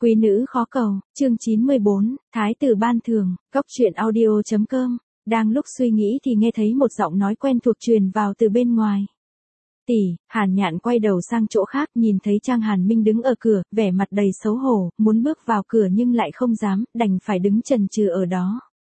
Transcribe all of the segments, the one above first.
Quý nữ khó cầu, chương 94, Thái tử ban thưởng, góc truyện audio.com. Đang lúc suy nghĩ thì nghe thấy một giọng nói quen thuộc truyền vào từ bên ngoài. Tỷ, Hàn Nhạn quay đầu sang chỗ khác, nhìn thấy Trang Hàn Minh đứng ở cửa, vẻ mặt đầy xấu hổ, muốn bước vào cửa nhưng lại không dám, đành phải đứng chần chừ ở đó.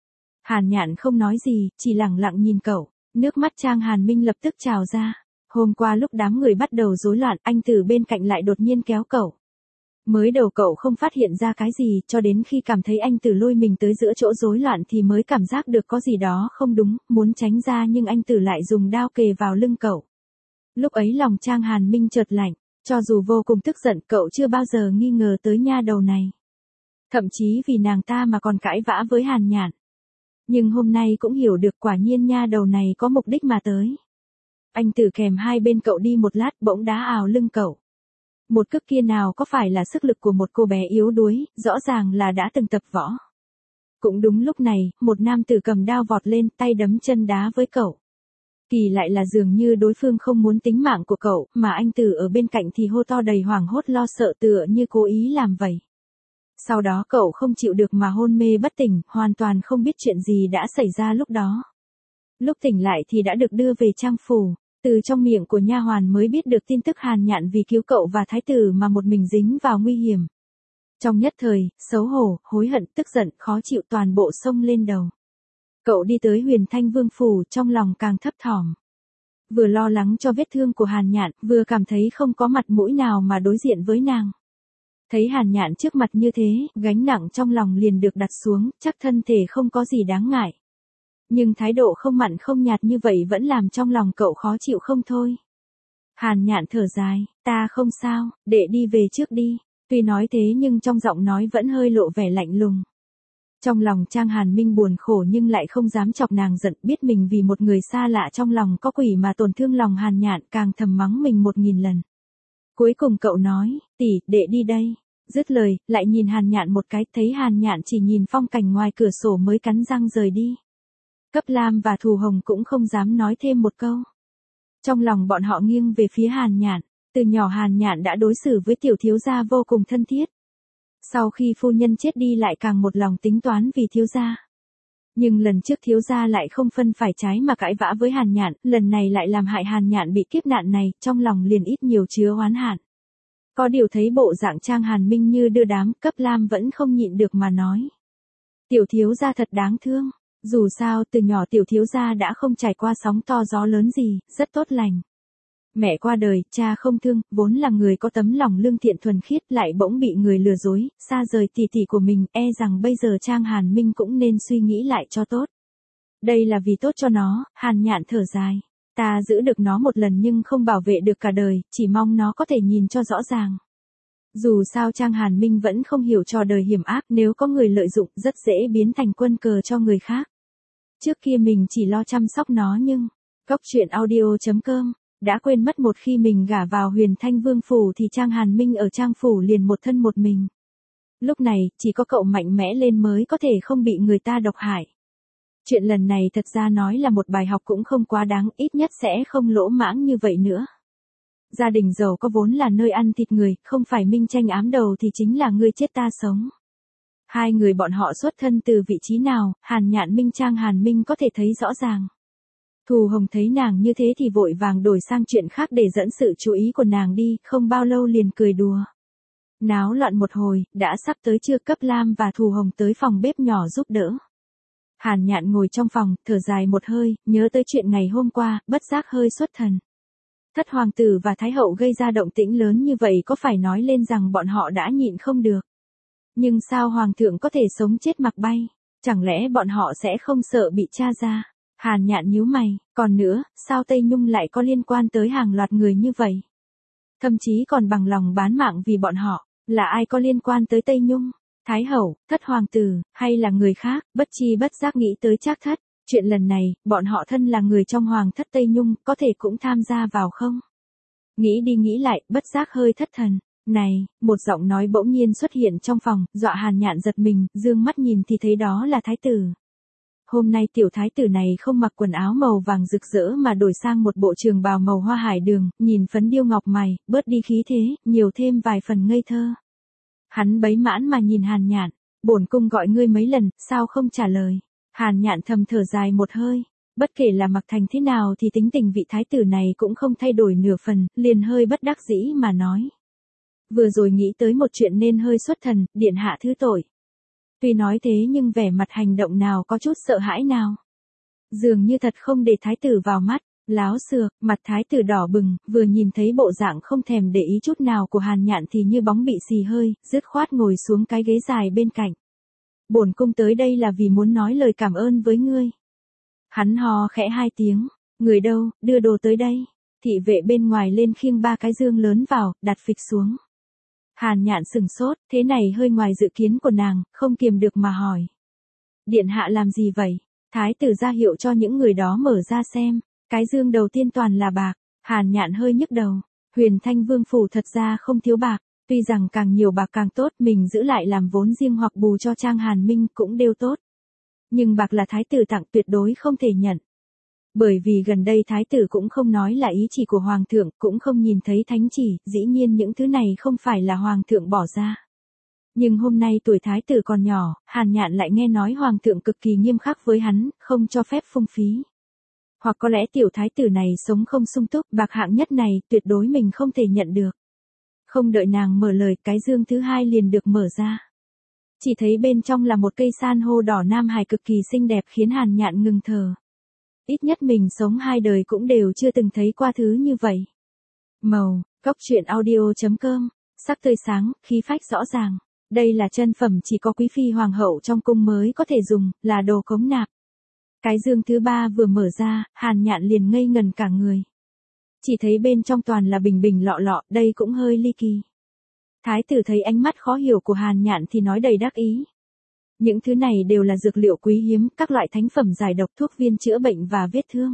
Hàn Nhạn không nói gì, chỉ lặng lặng nhìn cậu, nước mắt Trang Hàn Minh lập tức trào ra. Hôm qua lúc đám người bắt đầu rối loạn, anh từ bên cạnh lại đột nhiên kéo cậu. Mới đầu cậu không phát hiện ra cái gì, cho đến khi cảm thấy anh Tử lôi mình tới giữa chỗ rối loạn thì mới cảm giác được có gì đó không đúng, muốn tránh ra nhưng anh Tử lại dùng đao kề vào lưng cậu. Lúc ấy lòng Trang Hàn Minh chợt lạnh, cho dù vô cùng tức giận cậu chưa bao giờ nghi ngờ tới nha đầu này. Thậm chí vì nàng ta mà còn cãi vã với Hàn Nhạn. Nhưng hôm nay cũng hiểu được quả nhiên nha đầu này có mục đích mà tới. Anh Tử kèm hai bên cậu đi một lát bỗng đá ào lưng cậu. Một cước kia nào có phải là sức lực của một cô bé yếu đuối, rõ ràng là đã từng tập võ. Cũng đúng lúc này, một nam tử cầm đao vọt lên, tay đấm chân đá với cậu. Kỳ lại là dường như đối phương không muốn tính mạng của cậu, mà anh Tử ở bên cạnh thì hô to đầy hoảng hốt lo sợ tựa như cố ý làm vậy. Sau đó cậu không chịu được mà hôn mê bất tỉnh, hoàn toàn không biết chuyện gì đã xảy ra lúc đó. Lúc tỉnh lại thì đã được đưa về Trang phủ. Từ trong miệng của nha hoàn mới biết được tin tức Hàn Nhạn vì cứu cậu và thái tử mà một mình dính vào nguy hiểm. Trong nhất thời, xấu hổ, hối hận, tức giận, khó chịu toàn bộ xông lên đầu. Cậu đi tới Huyền Thanh Vương phủ, trong lòng càng thấp thỏm. Vừa lo lắng cho vết thương của Hàn Nhạn, vừa cảm thấy không có mặt mũi nào mà đối diện với nàng. Thấy Hàn Nhạn trước mặt như thế, gánh nặng trong lòng liền được đặt xuống, chắc thân thể không có gì đáng ngại. Nhưng thái độ không mặn không nhạt như vậy vẫn làm trong lòng cậu khó chịu không thôi. Hàn Nhạn thở dài, ta không sao, đệ đi về trước đi. Tuy nói thế nhưng trong giọng nói vẫn hơi lộ vẻ lạnh lùng. Trong lòng Trang Hàn Minh buồn khổ nhưng lại không dám chọc nàng giận, biết mình vì một người xa lạ trong lòng có quỷ mà tổn thương lòng Hàn Nhạn, càng thầm mắng mình 1000 lần. Cuối cùng cậu nói, tỷ, đệ đi đây. Dứt lời, lại nhìn Hàn Nhạn một cái, thấy Hàn Nhạn chỉ nhìn phong cảnh ngoài cửa sổ mới cắn răng rời đi. Cấp Lam và Thù Hồng cũng không dám nói thêm một câu. Trong lòng bọn họ nghiêng về phía Hàn Nhạn, từ nhỏ Hàn Nhạn đã đối xử với tiểu thiếu gia vô cùng thân thiết. Sau khi phu nhân chết đi lại càng một lòng tính toán vì thiếu gia. Nhưng lần trước thiếu gia lại không phân phải trái mà cãi vã với Hàn Nhạn, lần này lại làm hại Hàn Nhạn bị kiếp nạn này, trong lòng liền ít nhiều chứa oán hận. Có điều thấy bộ dạng Trang Hàn Minh như đưa đám, Cấp Lam vẫn không nhịn được mà nói. Tiểu thiếu gia thật đáng thương. Dù sao từ nhỏ tiểu thiếu gia đã không trải qua sóng to gió lớn gì, rất tốt lành. Mẹ qua đời, cha không thương, vốn là người có tấm lòng lương thiện thuần khiết lại bỗng bị người lừa dối, xa rời tỷ tỷ của mình, e rằng bây giờ Trang Hàn Minh cũng nên suy nghĩ lại cho tốt. Đây là vì tốt cho nó, Hàn Nhạn thở dài. Ta giữ được nó một lần nhưng không bảo vệ được cả đời, chỉ mong nó có thể nhìn cho rõ ràng. Dù sao Trang Hàn Minh vẫn không hiểu trò đời hiểm ác, nếu có người lợi dụng rất dễ biến thành quân cờ cho người khác. Trước kia mình chỉ lo chăm sóc nó nhưng, góc truyện audio.com, đã quên mất một khi mình gả vào Huyền Thanh Vương phủ thì Trang Hàn Minh ở Trang phủ liền một thân một mình. Lúc này, chỉ có cậu mạnh mẽ lên mới có thể không bị người ta độc hại. Chuyện lần này thật ra nói là một bài học cũng không quá đáng, ít nhất sẽ không lỗ mãng như vậy nữa. Gia đình giàu có vốn là nơi ăn thịt người, không phải minh tranh ám đầu thì chính là ngươi chết ta sống. Hai người bọn họ xuất thân từ vị trí nào, Hàn Nhạn Minh Trang Hàn Minh có thể thấy rõ ràng. Thù Hồng thấy nàng như thế thì vội vàng đổi sang chuyện khác để dẫn sự chú ý của nàng đi, không bao lâu liền cười đùa. Náo loạn một hồi, đã sắp tới trưa, Cấp Lam và Thù Hồng tới phòng bếp nhỏ giúp đỡ. Hàn Nhạn ngồi trong phòng, thở dài một hơi, nhớ tới chuyện ngày hôm qua, bất giác hơi xuất thần. Thất hoàng tử và thái hậu gây ra động tĩnh lớn như vậy có phải nói lên rằng bọn họ đã nhịn không được. Nhưng sao hoàng thượng có thể sống chết mặc bay, chẳng lẽ bọn họ sẽ không sợ bị tra ra? Hàn Nhạn nhíu mày, còn nữa, sao Tây Nhung lại có liên quan tới hàng loạt người như vậy? Thậm chí còn bằng lòng bán mạng vì bọn họ, là ai có liên quan tới Tây Nhung? Thái hậu, thất hoàng tử, hay là người khác? Bất chi bất giác nghĩ tới Trác Thất, chuyện lần này, bọn họ thân là người trong hoàng thất Tây Nhung, có thể cũng tham gia vào không? Nghĩ đi nghĩ lại, bất giác hơi thất thần. Này, một giọng nói bỗng nhiên xuất hiện trong phòng, dọa Hàn Nhạn giật mình, dương mắt nhìn thì thấy đó là thái tử. Hôm nay tiểu thái tử này không mặc quần áo màu vàng rực rỡ mà đổi sang một bộ trường bào màu hoa hải đường, nhìn phấn điêu ngọc mày, bớt đi khí thế, nhiều thêm vài phần ngây thơ. Hắn bấy mãn mà nhìn Hàn Nhạn, bổn cung gọi ngươi mấy lần, sao không trả lời? Hàn Nhạn thầm thở dài một hơi, bất kể là mặc thành thế nào thì tính tình vị thái tử này cũng không thay đổi nửa phần, liền hơi bất đắc dĩ mà nói. Vừa rồi nghĩ tới một chuyện nên hơi xuất thần, điện hạ thứ tội. Tuy nói thế nhưng vẻ mặt hành động nào có chút sợ hãi nào. Dường như thật không để thái tử vào mắt, láo xược, mặt thái tử đỏ bừng, vừa nhìn thấy bộ dạng không thèm để ý chút nào của Hàn Nhạn thì như bóng bị xì hơi, dứt khoát ngồi xuống cái ghế dài bên cạnh. Bổn cung tới đây là vì muốn nói lời cảm ơn với ngươi. Hắn hò khẽ 2 tiếng, người đâu, đưa đồ tới đây. Thị vệ bên ngoài lên khiêng 3 cái dương lớn vào, đặt phịch xuống. Hàn Nhạn sừng sốt, thế này hơi ngoài dự kiến của nàng, không kiềm được mà hỏi. Điện hạ làm gì vậy? Thái tử ra hiệu cho những người đó mở ra xem, cái dương đầu tiên toàn là bạc. Hàn Nhạn hơi nhức đầu, Huyền Thanh Vương phủ thật ra không thiếu bạc, tuy rằng càng nhiều bạc càng tốt, mình giữ lại làm vốn riêng hoặc bù cho Trang Hàn Minh cũng đều tốt. Nhưng bạc là thái tử tặng, tuyệt đối không thể nhận. Bởi vì gần đây thái tử cũng không nói là ý chỉ của hoàng thượng, cũng không nhìn thấy thánh chỉ, dĩ nhiên những thứ này không phải là hoàng thượng bỏ ra. Nhưng hôm nay tuổi thái tử còn nhỏ, Hàn Nhạn lại nghe nói hoàng thượng cực kỳ nghiêm khắc với hắn, không cho phép phung phí. Hoặc có lẽ tiểu thái tử này sống không sung túc, bạc hạng nhất này tuyệt đối mình không thể nhận được. Không đợi nàng mở lời, cái dương thứ 2 liền được mở ra. Chỉ thấy bên trong là một cây san hô đỏ Nam Hải cực kỳ xinh đẹp khiến Hàn Nhạn ngừng thở. Ít nhất mình sống 2 đời cũng đều chưa từng thấy qua thứ như vậy. Màu, Cốc Truyện Audio.com, sắc tươi sáng, khí phách rõ ràng. Đây là chân phẩm chỉ có quý phi hoàng hậu trong cung mới có thể dùng, là đồ cống nạp. Cái dương thứ 3 vừa mở ra, Hàn Nhạn liền ngây ngần cả người. Chỉ thấy bên trong toàn là bình bình lọ lọ, đây cũng hơi ly kỳ. Thái tử thấy ánh mắt khó hiểu của Hàn Nhạn thì nói đầy đắc ý. Những thứ này đều là dược liệu quý hiếm, các loại thánh phẩm giải độc, thuốc viên chữa bệnh và vết thương.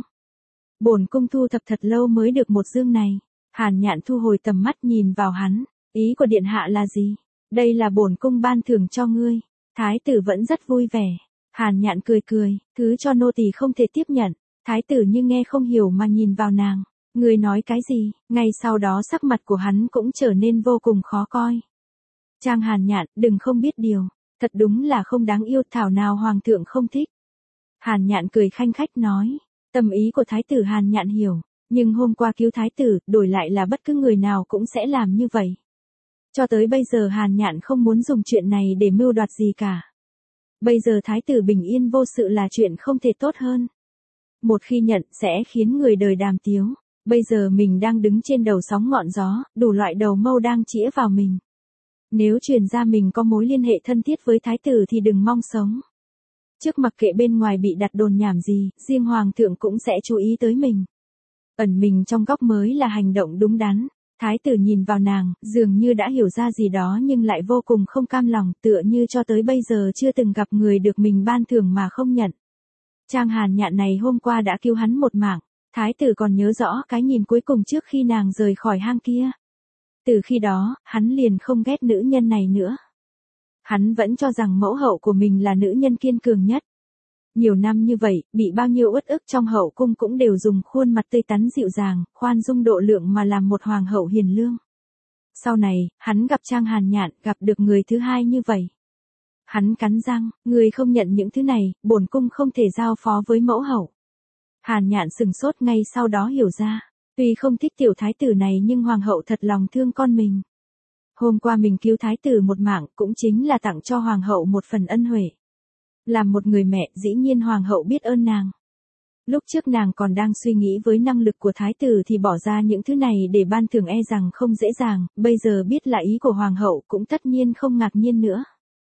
Bổn cung thu thập thật lâu mới được một dương này. Hàn Nhạn thu hồi tầm mắt nhìn vào hắn, ý của điện hạ là gì? Đây là bổn cung ban thưởng cho ngươi. Thái tử vẫn rất vui vẻ. Hàn Nhạn cười cười, thứ cho nô tỳ không thể tiếp nhận. Thái tử như nghe không hiểu mà nhìn vào nàng. Ngươi nói cái gì? Ngay sau đó sắc mặt của hắn cũng trở nên vô cùng khó coi. Trang Hàn Nhạn, đừng không biết điều. Thật đúng là không đáng yêu, thảo nào hoàng thượng không thích. Hàn Nhạn cười khanh khách nói. Tâm ý của thái tử Hàn Nhạn hiểu. Nhưng hôm qua cứu thái tử, đổi lại là bất cứ người nào cũng sẽ làm như vậy. Cho tới bây giờ Hàn Nhạn không muốn dùng chuyện này để mưu đoạt gì cả. Bây giờ thái tử bình yên vô sự là chuyện không thể tốt hơn. Một khi nhận sẽ khiến người đời đàm tiếu. Bây giờ mình đang đứng trên đầu sóng ngọn gió, đủ loại đầu mâu đang chĩa vào mình. Nếu truyền ra mình có mối liên hệ thân thiết với thái tử thì đừng mong sống. Trước mặc kệ bên ngoài bị đặt đồn nhảm gì, riêng hoàng thượng cũng sẽ chú ý tới mình. Ẩn mình trong góc mới là hành động đúng đắn. Thái tử nhìn vào nàng, dường như đã hiểu ra gì đó nhưng lại vô cùng không cam lòng, tựa như cho tới bây giờ chưa từng gặp người được mình ban thưởng mà không nhận. Trang Hàn Nhạn này hôm qua đã cứu hắn một mạng. Thái tử còn nhớ rõ cái nhìn cuối cùng trước khi nàng rời khỏi hang kia. Từ khi đó, hắn liền không ghét nữ nhân này nữa. Hắn vẫn cho rằng mẫu hậu của mình là nữ nhân kiên cường nhất. Nhiều năm như vậy, bị bao nhiêu uất ức trong hậu cung cũng đều dùng khuôn mặt tươi tắn dịu dàng, khoan dung độ lượng mà làm một hoàng hậu hiền lương. Sau này, hắn gặp Trang Hàn Nhạn, gặp được người thứ 2 như vậy. Hắn cắn răng, người không nhận những thứ này, bổn cung không thể giao phó với mẫu hậu. Hàn Nhạn sừng sốt ngay sau đó hiểu ra. Tuy không thích tiểu thái tử này nhưng hoàng hậu thật lòng thương con mình. Hôm qua mình cứu thái tử một mạng cũng chính là tặng cho hoàng hậu một phần ân huệ. Làm một người mẹ dĩ nhiên hoàng hậu biết ơn nàng. Lúc trước nàng còn đang suy nghĩ với năng lực của thái tử thì bỏ ra những thứ này để ban thưởng e rằng không dễ dàng, bây giờ biết là ý của hoàng hậu cũng tất nhiên không ngạc nhiên nữa.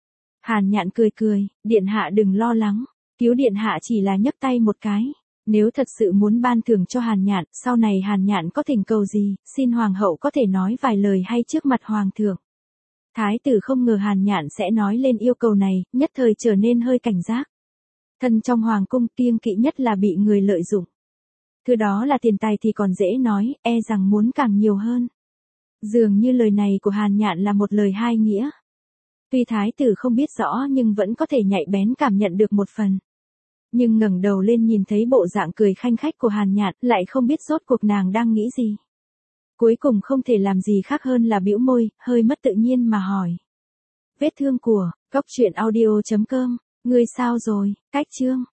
Hàn Nhạn cười cười, điện hạ đừng lo lắng, cứu điện hạ chỉ là nhấc tay một cái. Nếu thật sự muốn ban thưởng cho Hàn Nhạn, sau này Hàn Nhạn có thỉnh cầu gì, xin hoàng hậu có thể nói vài lời hay trước mặt hoàng thượng. Thái tử không ngờ Hàn Nhạn sẽ nói lên yêu cầu này, nhất thời trở nên hơi cảnh giác. Thân trong hoàng cung kiêng kỵ nhất là bị người lợi dụng. Thứ đó là tiền tài thì còn dễ nói, e rằng muốn càng nhiều hơn. Dường như lời này của Hàn Nhạn là một lời hai nghĩa. Tuy thái tử không biết rõ nhưng vẫn có thể nhạy bén cảm nhận được một phần. Nhưng ngẩng đầu lên nhìn thấy bộ dạng cười khanh khách của Hàn Nhạn, lại không biết rốt cuộc nàng đang nghĩ gì. Cuối cùng không thể làm gì khác hơn là bĩu môi, hơi mất tự nhiên mà hỏi. Vết thương của, Cốc truyện audio.com, ngươi sao rồi, cách chương.